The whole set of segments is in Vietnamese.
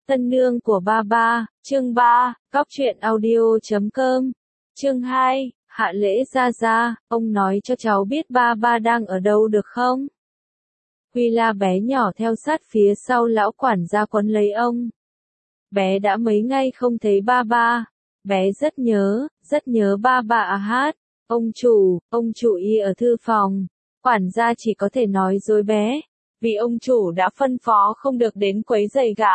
Tân nương của ba ba, chương 3, Cóc truyện audio.com, chương 2, hạ lễ ra ra, ông nói cho cháu biết ba ba đang ở đâu được không? Huy La bé nhỏ theo sát phía sau lão quản gia quấn lấy ông. Bé đã mấy ngày không thấy ba ba, bé rất nhớ ba ba à hát. Ông chủ y ở thư phòng, quản gia chỉ có thể nói dối bé, vì ông chủ đã phân phó không được đến quấy rầy gã.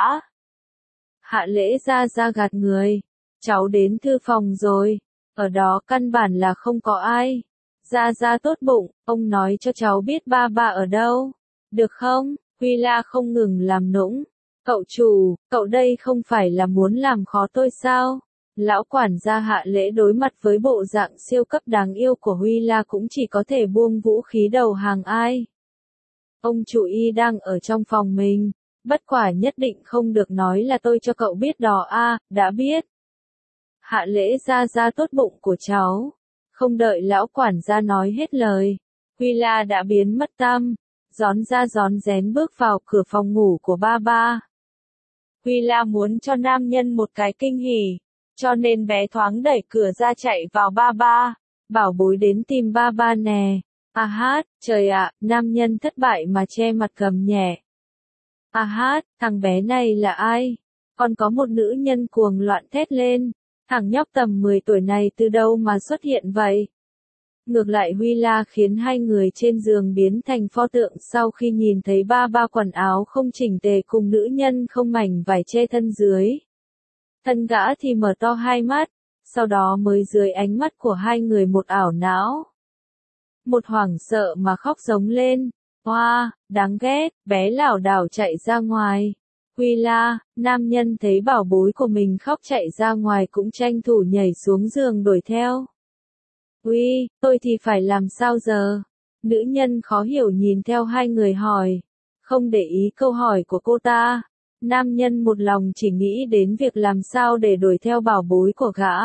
Hạ lễ ra ra gạt người, cháu đến thư phòng rồi, ở đó căn bản là không có ai. Ra ra tốt bụng, ông nói cho cháu biết ba ba ở đâu, được không? Huy La không ngừng làm nũng. Cậu chủ, cậu đây không phải là muốn làm khó tôi sao? Lão quản gia hạ lễ đối mặt với bộ dạng siêu cấp đáng yêu của Huy La cũng chỉ có thể buông vũ khí đầu hàng ai. Ông chủ y đang ở trong phòng mình, bất quả nhất định không được nói là tôi cho cậu biết đó a, đã biết. Hạ lễ ra ra tốt bụng của cháu. Không đợi lão quản gia nói hết lời, Huy La đã biến mất tăm, rón ra rón rén bước vào cửa phòng ngủ của ba ba. Huy La muốn cho nam nhân một cái kinh hỉ, cho nên bé thoáng đẩy cửa ra chạy vào ba ba, bảo bối đến tìm ba ba nè. À hát, trời ạ, nam nhân thất bại mà che mặt gầm nhẹ. À hát, thằng bé này là ai? Còn có một nữ nhân cuồng loạn thét lên, thằng nhóc tầm 10 tuổi này từ đâu mà xuất hiện vậy? Ngược lại Huy La khiến hai người trên giường biến thành pho tượng sau khi nhìn thấy ba ba quần áo không chỉnh tề cùng nữ nhân không mảnh vải che thân dưới. Thân gã thì mở to hai mắt, sau đó mới dưới ánh mắt của hai người một ảo não. Một hoảng sợ mà khóc giống lên, oa, đáng ghét, bé lảo đảo chạy ra ngoài. Huy La, nam nhân thấy bảo bối của mình khóc chạy ra ngoài cũng tranh thủ nhảy xuống giường đuổi theo. Uy, tôi thì phải làm sao giờ? Nữ nhân khó hiểu nhìn theo hai người hỏi. Không để ý câu hỏi của cô ta. Nam nhân một lòng chỉ nghĩ đến việc làm sao để đuổi theo bảo bối của gã.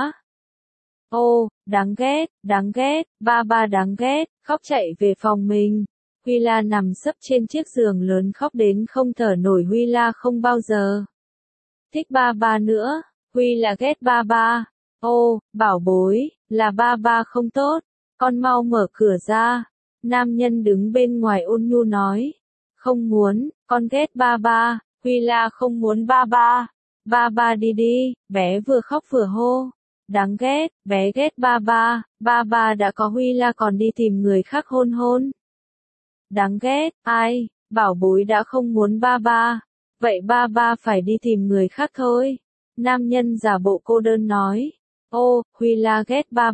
Ô, đáng ghét, ba ba đáng ghét, khóc chạy về phòng mình. Huy La nằm sấp trên chiếc giường lớn khóc đến không thở nổi. Huy La không bao giờ thích ba ba nữa, Huy là ghét ba ba. Ô, bảo bối, là ba ba không tốt, con mau mở cửa ra. Nam nhân đứng bên ngoài ôn nhu nói. Không muốn, con ghét ba ba. Huy La không muốn ba ba. Ba ba đi đi, bé vừa khóc vừa hô. Đáng ghét, bé ghét ba ba đã có Huy La còn đi tìm người khác hôn hôn. Đáng ghét, ai, bảo bối đã không muốn ba ba. Vậy ba ba phải đi tìm người khác thôi. Nam nhân giả bộ cô đơn nói. Ô, Huy La ghét ba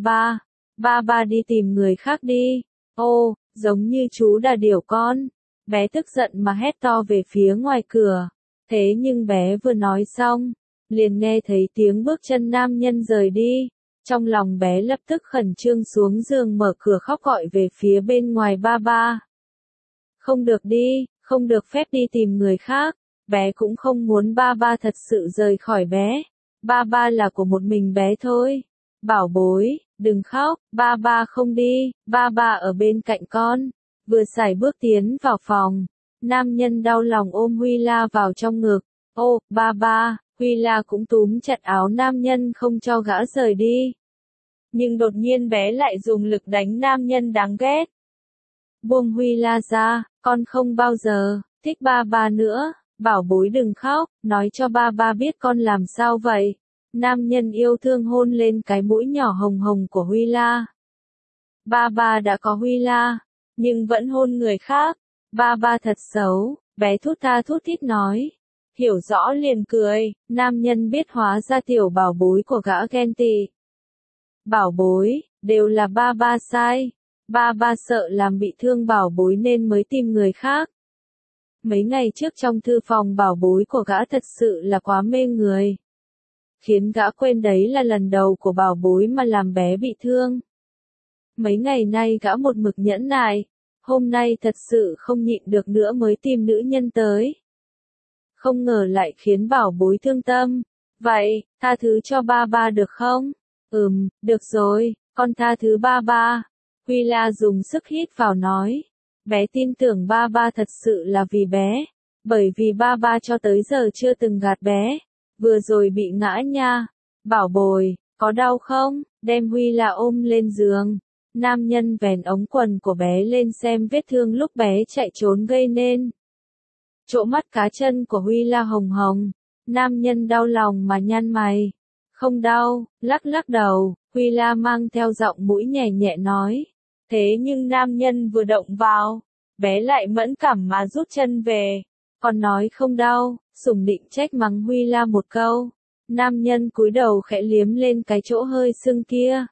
ba đi tìm người khác đi. Ô, giống như chú đà điểu con. Bé tức giận mà hét to về phía ngoài cửa. Thế nhưng bé vừa nói xong, liền nghe thấy tiếng bước chân nam nhân rời đi. Trong lòng bé lập tức khẩn trương xuống giường mở cửa khóc gọi về phía bên ngoài ba ba. Không được đi, không được phép đi tìm người khác. Bé cũng không muốn ba ba thật sự rời khỏi bé. Ba ba là của một mình bé thôi. Bảo bối, đừng khóc, ba ba không đi, ba ba ở bên cạnh con. Vừa sải bước tiến vào phòng, nam nhân đau lòng ôm Huy La vào trong ngực. Ô, ba ba, Huy La cũng túm chặt áo nam nhân không cho gã rời đi. Nhưng đột nhiên bé lại dùng lực đánh nam nhân đáng ghét. Buông Huy La ra, con không bao giờ thích ba ba nữa. Bảo bối đừng khóc, nói cho ba ba biết con làm sao vậy. Nam nhân yêu thương hôn lên cái mũi nhỏ hồng hồng của Huy La. Ba ba đã có Huy La, nhưng vẫn hôn người khác. Ba ba thật xấu, bé thút tha thút thít nói. Hiểu rõ liền cười, nam nhân biết hóa ra tiểu bảo bối của gã ghen tị. Bảo bối, đều là ba ba sai. Ba ba sợ làm bị thương bảo bối nên mới tìm người khác. Mấy ngày trước trong thư phòng bảo bối của gã thật sự là quá mê người. Khiến gã quên đấy là lần đầu của bảo bối mà làm bé bị thương. Mấy ngày nay gã một mực nhẫn nại, hôm nay thật sự không nhịn được nữa mới tìm nữ nhân tới. Không ngờ lại khiến bảo bối thương tâm. Vậy, tha thứ cho ba ba được không? Được rồi, con tha thứ ba ba. Huy La dùng sức hít vào nói. Bé tin tưởng ba ba thật sự là vì bé. Bởi vì ba ba cho tới giờ chưa từng gạt bé. Vừa rồi bị ngã nha. Bảo bồi, có đau không? Đem Huy La ôm lên giường. Nam nhân vén ống quần của bé lên xem vết thương lúc bé chạy trốn gây nên. Chỗ mắt cá chân của Huy La hồng hồng. Nam nhân đau lòng mà nhăn mày. Không đau, lắc lắc đầu, Huy La mang theo giọng mũi nhẹ nhẹ nói. Thế nhưng nam nhân vừa động vào, bé lại mẫn cảm mà rút chân về. Còn nói không đau, Sủng định trách mắng Huy La một câu. Nam nhân cúi đầu khẽ liếm lên cái chỗ hơi sưng kia.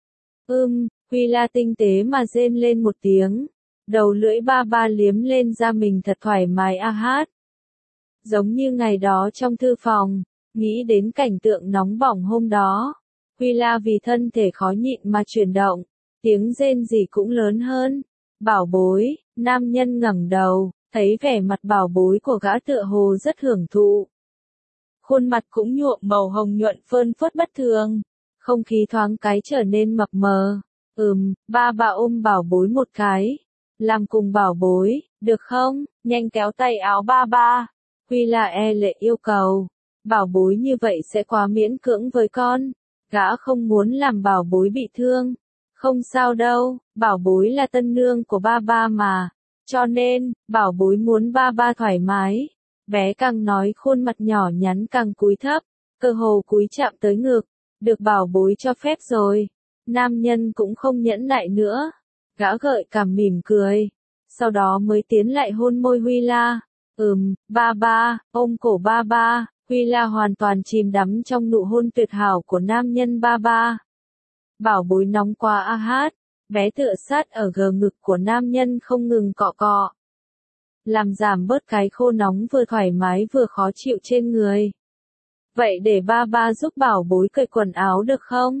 Huy La tinh tế mà rên lên một tiếng. Đầu lưỡi ba ba liếm lên da mình thật thoải mái a hát. Giống như ngày đó trong thư phòng, nghĩ đến cảnh tượng nóng bỏng hôm đó. Huy La vì thân thể khó nhịn mà chuyển động, tiếng rên rỉ cũng lớn hơn. Bảo bối, nam nhân ngẩng đầu, thấy vẻ mặt bảo bối của gã tựa hồ rất hưởng thụ. Khuôn mặt cũng nhuộm màu hồng nhuận phơn phớt bất thường, không khí thoáng cái trở nên mập mờ. Ba ba ôm bảo bối một cái. Làm cùng bảo bối, được không? Nhanh kéo tay áo ba ba. Huy La e lệ yêu cầu. Bảo bối như vậy sẽ quá miễn cưỡng với con. Gã không muốn làm bảo bối bị thương. Không sao đâu, bảo bối là tân nương của ba ba mà. Cho nên, bảo bối muốn ba ba thoải mái. Bé càng nói khuôn mặt nhỏ nhắn càng cúi thấp, cơ hồ cúi chạm tới ngực. Được bảo bối cho phép rồi. Nam nhân cũng không nhẫn nại nữa. Gã gợi cảm mỉm cười. Sau đó mới tiến lại hôn môi Huy La. Ba ba, ôm cổ ba ba. Huy La hoàn toàn chìm đắm trong nụ hôn tuyệt hảo của nam nhân ba ba. Bảo bối nóng quá a hát. Bé tựa sát ở gờ ngực của nam nhân không ngừng cọ cọ. Làm giảm bớt cái khô nóng vừa thoải mái vừa khó chịu trên người. Vậy để ba ba giúp bảo bối cởi quần áo được không?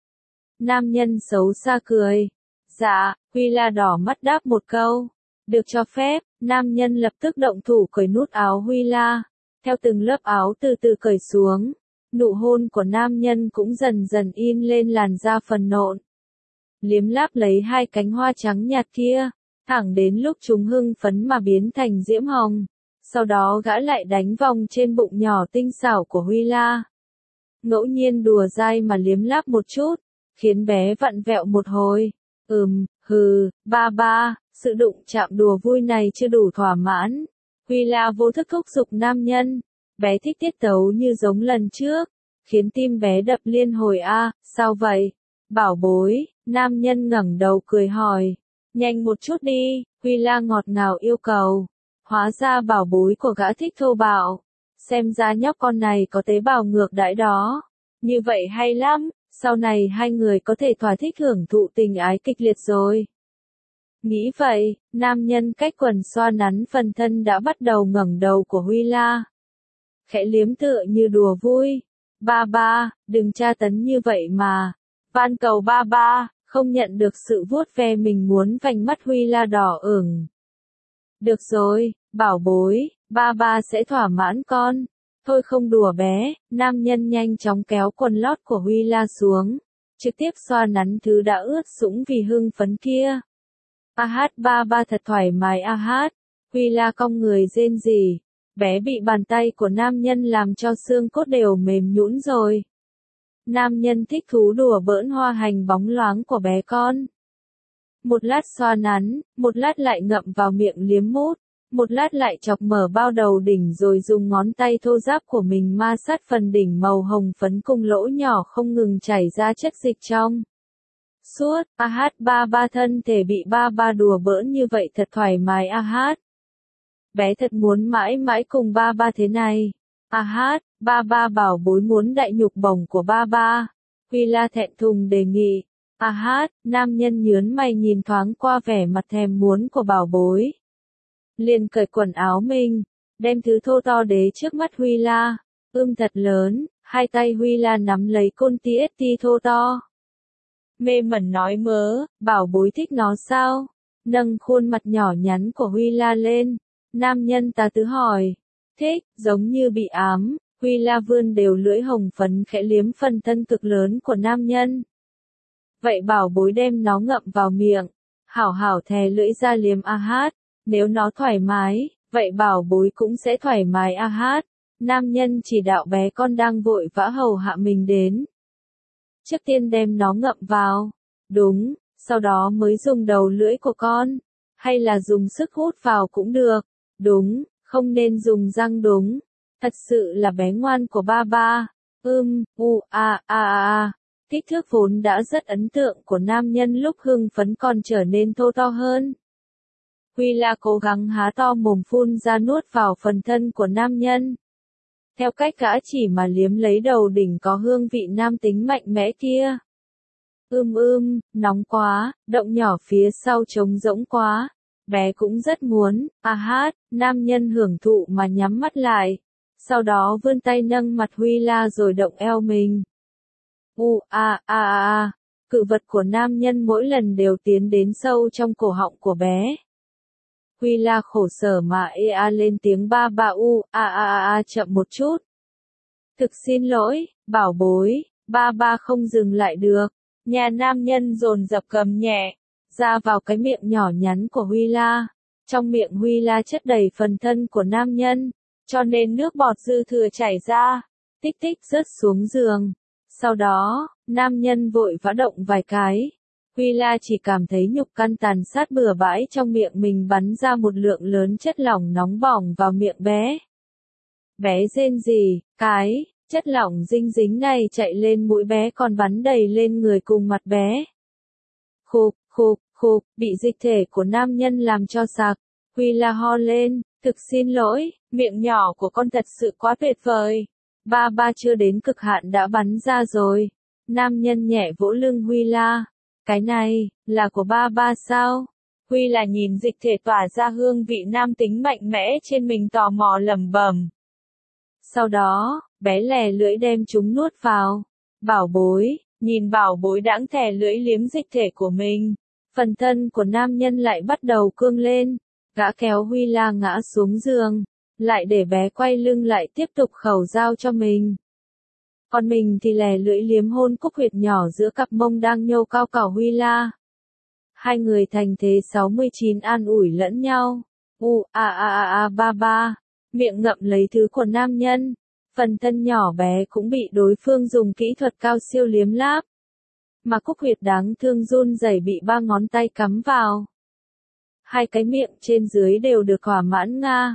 Nam nhân xấu xa cười. Dạ, Huy La đỏ mắt đáp một câu. Được cho phép, nam nhân lập tức động thủ cởi nút áo Huy La. Theo từng lớp áo từ từ cởi xuống, nụ hôn của nam nhân cũng dần dần in lên làn da phần nộn. Liếm láp lấy hai cánh hoa trắng nhạt kia, thẳng đến lúc chúng hưng phấn mà biến thành diễm hồng. Sau đó gã lại đánh vòng trên bụng nhỏ tinh xảo của Huy La. Ngẫu nhiên đùa dai mà liếm láp một chút, khiến bé vặn vẹo một hồi. Ba ba, sự đụng chạm đùa vui này chưa đủ thỏa mãn. Huy La vô thức thúc giục nam nhân. Bé thích tiết tấu như giống lần trước, khiến tim bé đập liên hồi a. Sao vậy? Bảo bối, nam nhân ngẩng đầu cười hỏi. Nhanh một chút đi, Huy La ngọt ngào yêu cầu. Hóa ra bảo bối của gã thích thô bạo. Xem ra nhóc con này có tế bào ngược đãi đó. Như vậy hay lắm, sau này hai người có thể thỏa thích hưởng thụ tình ái kịch liệt rồi. Nghĩ vậy, nam nhân cách quần xoa nắn phần thân đã bắt đầu ngẩng đầu của Huy La. Khẽ liếm tựa như đùa vui. Ba ba, đừng tra tấn như vậy mà. Van cầu ba ba, không nhận được sự vuốt ve mình muốn vành mắt Huy La đỏ ửng. Được rồi, bảo bối, ba ba sẽ thỏa mãn con. Thôi không đùa bé, nam nhân nhanh chóng kéo quần lót của Huy La xuống. Trực tiếp xoa nắn thứ đã ướt sũng vì hưng phấn kia. A hát ba ba thật thoải mái a hát. Huy La cong người rên rỉ. Bé bị bàn tay của nam nhân làm cho xương cốt đều mềm nhũn rồi. Nam nhân thích thú đùa bỡn hoa hành bóng loáng của bé con. Một lát xoa nắn, một lát lại ngậm vào miệng liếm mút, một lát lại chọc mở bao đầu đỉnh rồi dùng ngón tay thô ráp của mình ma sát phần đỉnh màu hồng phấn cùng lỗ nhỏ không ngừng chảy ra chất dịch trong. Suốt, a hát ba ba thân thể bị ba ba đùa bỡn như vậy thật thoải mái a hát. Bé thật muốn mãi mãi cùng ba ba thế này. A hát, ba ba bảo bối muốn đại nhục bổng của ba ba. Huy La thẹn thùng đề nghị. A hát, nam nhân nhớn mày nhìn thoáng qua vẻ mặt thèm muốn của bảo bối. Liền cởi quần áo mình, đem thứ thô to đế trước mắt Huy La. Thật lớn, hai tay Huy La nắm lấy côn TST thô to. Mê mẩn nói mớ, bảo bối thích nó sao? Nâng khuôn mặt nhỏ nhắn của Huy La lên. Nam nhân ta tứ hỏi. Thích, giống như bị ám. Huy La vươn đều lưỡi hồng phấn khẽ liếm phần thân cực lớn của nam nhân. Vậy bảo bối đem nó ngậm vào miệng. Hảo hảo thè lưỡi ra liếm a hát. Nếu nó thoải mái, Vậy bảo bối cũng sẽ thoải mái a hát. Nam nhân chỉ đạo bé con đang vội vã hầu hạ mình đến. Trước tiên đem nó ngậm vào. Đúng, sau đó mới dùng đầu lưỡi của con. Hay là dùng sức hút vào cũng được. Đúng, không nên dùng răng đúng. Thật sự là bé ngoan của ba ba. Kích thước vốn đã rất ấn tượng của nam nhân lúc hưng phấn còn trở nên thô to hơn. Huy La cố gắng há to mồm phun ra nuốt vào phần thân của nam nhân. Theo cách gã chỉ mà liếm lấy đầu đỉnh có hương vị nam tính mạnh mẽ kia. Nóng quá, động nhỏ phía sau trống rỗng quá. Bé cũng rất muốn, nam nhân hưởng thụ mà nhắm mắt lại. Sau đó vươn tay nâng mặt Huy La rồi động eo mình. Cự vật của nam nhân mỗi lần đều tiến đến sâu trong cổ họng của bé. Huy La khổ sở mà lên tiếng ba ba chậm một chút. Thực xin lỗi, bảo bối, ba ba không dừng lại được. Nhà nam nhân dồn dập cầm nhẹ, ra vào cái miệng nhỏ nhắn của Huy La. Trong miệng Huy La chất đầy phần thân của nam nhân, cho nên nước bọt dư thừa chảy ra, tích tích rớt xuống giường. Sau đó, nam nhân vội vã động vài cái. Huy La chỉ cảm thấy nhục căn tàn sát bừa bãi trong miệng mình bắn ra một lượng lớn chất lỏng nóng bỏng vào miệng bé. Bé rên rỉ, chất lỏng dinh dính này chạy lên mũi bé còn bắn đầy lên người cùng mặt bé. Khục, bị dịch thể của nam nhân làm cho sặc. Huy La ho lên, thực xin lỗi, miệng nhỏ của con thật sự quá tuyệt vời. Ba ba chưa đến cực hạn đã bắn ra rồi. Nam nhân nhẹ vỗ lưng Huy La. Cái này, là của ba ba sao? Huy là nhìn dịch thể tỏa ra hương vị nam tính mạnh mẽ trên mình tò mò lẩm bẩm. Sau đó, bé lè lưỡi đem chúng nuốt vào. Bảo bối, nhìn bảo bối đãng thè lưỡi liếm dịch thể của mình. Phần thân của nam nhân lại bắt đầu cương lên. Gã kéo Huy La ngã xuống giường. Lại để bé quay lưng lại tiếp tục khẩu giao cho mình. Còn mình thì lè lưỡi liếm hôn cúc huyệt nhỏ giữa cặp mông đang nhô cao cảo Huy La. Hai người thành thế 69 an ủi lẫn nhau. Ba ba. Miệng ngậm lấy thứ của nam nhân. Phần thân nhỏ bé cũng bị đối phương dùng kỹ thuật cao siêu liếm láp. Mà cúc huyệt đáng thương run rẩy bị ba ngón tay cắm vào. Hai cái miệng trên dưới đều được thỏa mãn nga.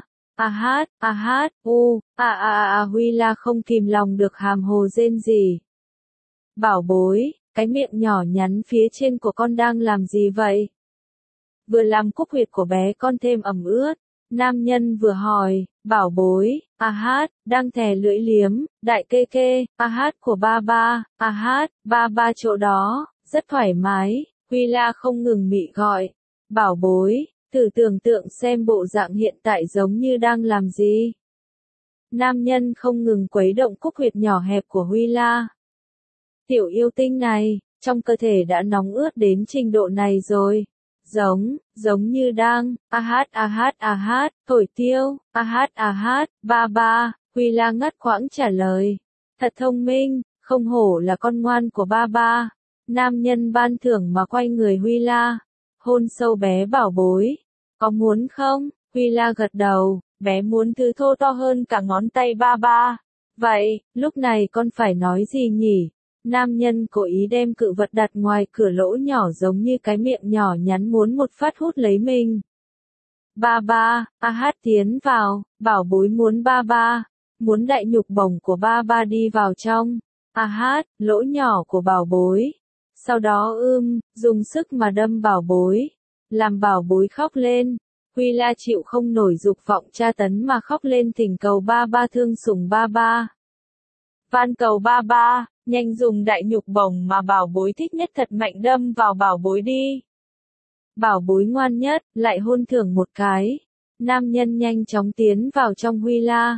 Huy La không kìm lòng được hàm hồ rên rỉ. Bảo bối, cái miệng nhỏ nhắn phía trên của con đang làm gì vậy? Vừa làm cúc huyệt của bé con thêm ẩm ướt. Nam nhân vừa hỏi, bảo bối, đang thè lưỡi liếm, đại kê, của ba ba chỗ đó, rất thoải mái. Huy La không ngừng mị gọi, bảo bối. Thử tưởng tượng xem bộ dạng hiện tại giống như đang làm gì. Nam nhân không ngừng quấy động cúc huyệt nhỏ hẹp của Huy La. Tiểu yêu tinh này, trong cơ thể đã nóng ướt đến trình độ này rồi. Giống như đang, thổi tiêu, ba ba, Huy La ngắt quãng trả lời. Thật thông minh, không hổ là con ngoan của ba ba. Nam nhân ban thưởng mà quay người Huy La. Hôn sâu bé bảo bối. Có muốn không? Huy La gật đầu, bé muốn thứ thô to hơn cả ngón tay ba ba. Vậy, lúc này con phải nói gì nhỉ? Nam nhân cố ý đem cự vật đặt ngoài cửa lỗ nhỏ giống như cái miệng nhỏ nhắn muốn một phát hút lấy mình. Ba ba, tiến vào, bảo bối muốn ba ba. Muốn đại nhục bổng của ba ba đi vào trong. Lỗ nhỏ của bảo bối. Sau đó dùng sức mà đâm bảo bối. Làm bảo bối khóc lên. Huy La chịu không nổi dục vọng tra tấn mà khóc lên thỉnh cầu ba ba thương sủng ba ba. Van cầu ba ba, nhanh dùng đại nhục bổng mà bảo bối thích nhất thật mạnh đâm vào bảo bối đi. Bảo bối ngoan nhất, lại hôn thưởng một cái. Nam nhân nhanh chóng tiến vào trong Huy La.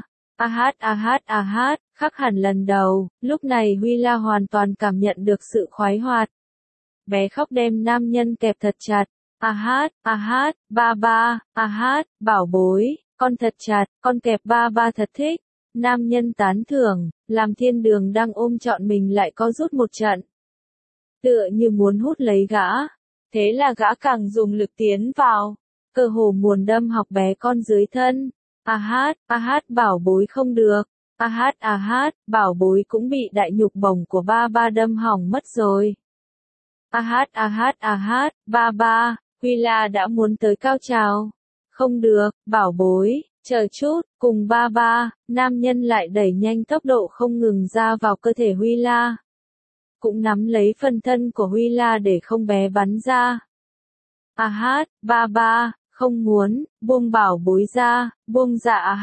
Khác hẳn lần đầu, lúc này Huy La hoàn toàn cảm nhận được sự khoái hoạt. Bé khóc đem nam nhân kẹp thật chặt. Ba ba, bảo bối, con thật chặt, con kẹp ba ba thật thích. Nam nhân tán thưởng, làm thiên đường đang ôm trọn mình lại có rút một trận. Tựa như muốn hút lấy gã. Thế là gã càng dùng lực tiến vào. cơ hồ muốn đâm học bé con dưới thân. A hát bảo bối không được. A hát, bảo bối cũng bị đại nhục bổng của ba ba đâm hỏng mất rồi. A hát, ba ba, Huy La đã muốn tới cao trào. Không được, bảo bối, chờ chút, cùng ba ba, nam nhân lại đẩy nhanh tốc độ không ngừng ra vào cơ thể Huy La. Cũng nắm lấy phần thân của Huy La để không bé bắn ra. A hát, ba ba, không muốn, buông bảo bối ra, buông dạ a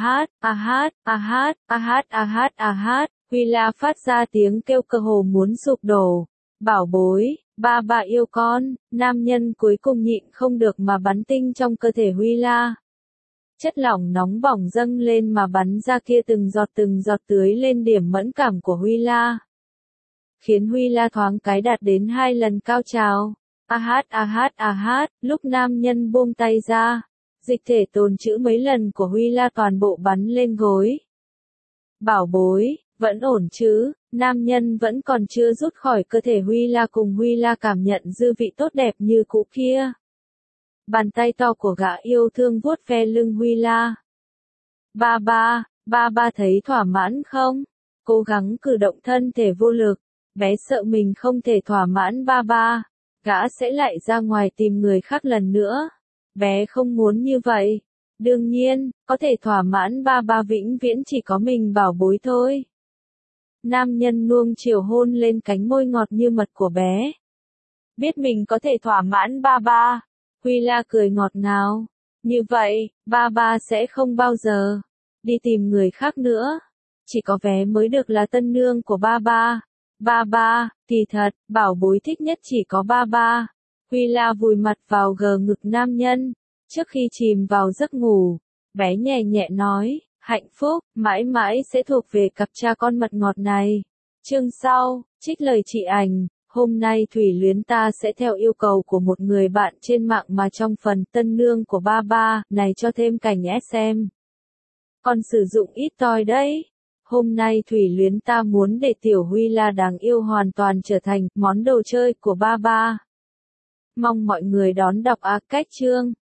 hát, Huy La phát ra tiếng kêu cơ hồ muốn sụp đổ. Bảo bối, ba ba yêu con, nam nhân cuối cùng nhịn không được mà bắn tinh trong cơ thể Huy La. Chất lỏng nóng bỏng dâng lên mà bắn ra kia từng giọt tưới lên điểm mẫn cảm của Huy La. Khiến Huy La thoáng cái đạt đến 2 lần cao trào. A hát, lúc nam nhân buông tay ra, dịch thể tồn trữ mấy lần của Huy La toàn bộ bắn lên gối. Bảo bối, vẫn ổn chứ, nam nhân vẫn còn chưa rút khỏi cơ thể Huy La cùng Huy La cảm nhận dư vị tốt đẹp như cũ kia. Bàn tay to của gã yêu thương vuốt ve lưng Huy La. Ba ba thấy thỏa mãn không? Cố gắng cử động thân thể vô lực, bé sợ mình không thể thỏa mãn ba ba. Gã sẽ lại ra ngoài tìm người khác lần nữa. Bé không muốn như vậy. Đương nhiên, có thể thỏa mãn ba ba vĩnh viễn chỉ có mình bảo bối thôi. Nam nhân nuông chiều hôn lên cánh môi ngọt như mật của bé. Biết mình có thể thỏa mãn ba ba. Huy La cười ngọt ngào. Như vậy, ba ba sẽ không bao giờ đi tìm người khác nữa. Chỉ có bé mới được là tân nương của ba ba. Ba ba, kỳ thật, bảo bối thích nhất chỉ có ba ba. Huy La vùi mặt vào gờ ngực nam nhân. Trước khi chìm vào giấc ngủ, bé nhẹ nhẹ nói, hạnh phúc, mãi mãi sẽ thuộc về cặp cha con mật ngọt này. Chương sau, trích lời chị Ảnh, hôm nay Thủy Luyến ta sẽ theo yêu cầu của một người bạn trên mạng mà trong phần tân nương của ba ba này cho thêm cảnh SM. Còn sử dụng ít toi đấy. Hôm nay Thủy Luyến ta muốn để tiểu Huy La đáng yêu hoàn toàn trở thành món đồ chơi của ba ba. Mong mọi người đón đọc cách chương.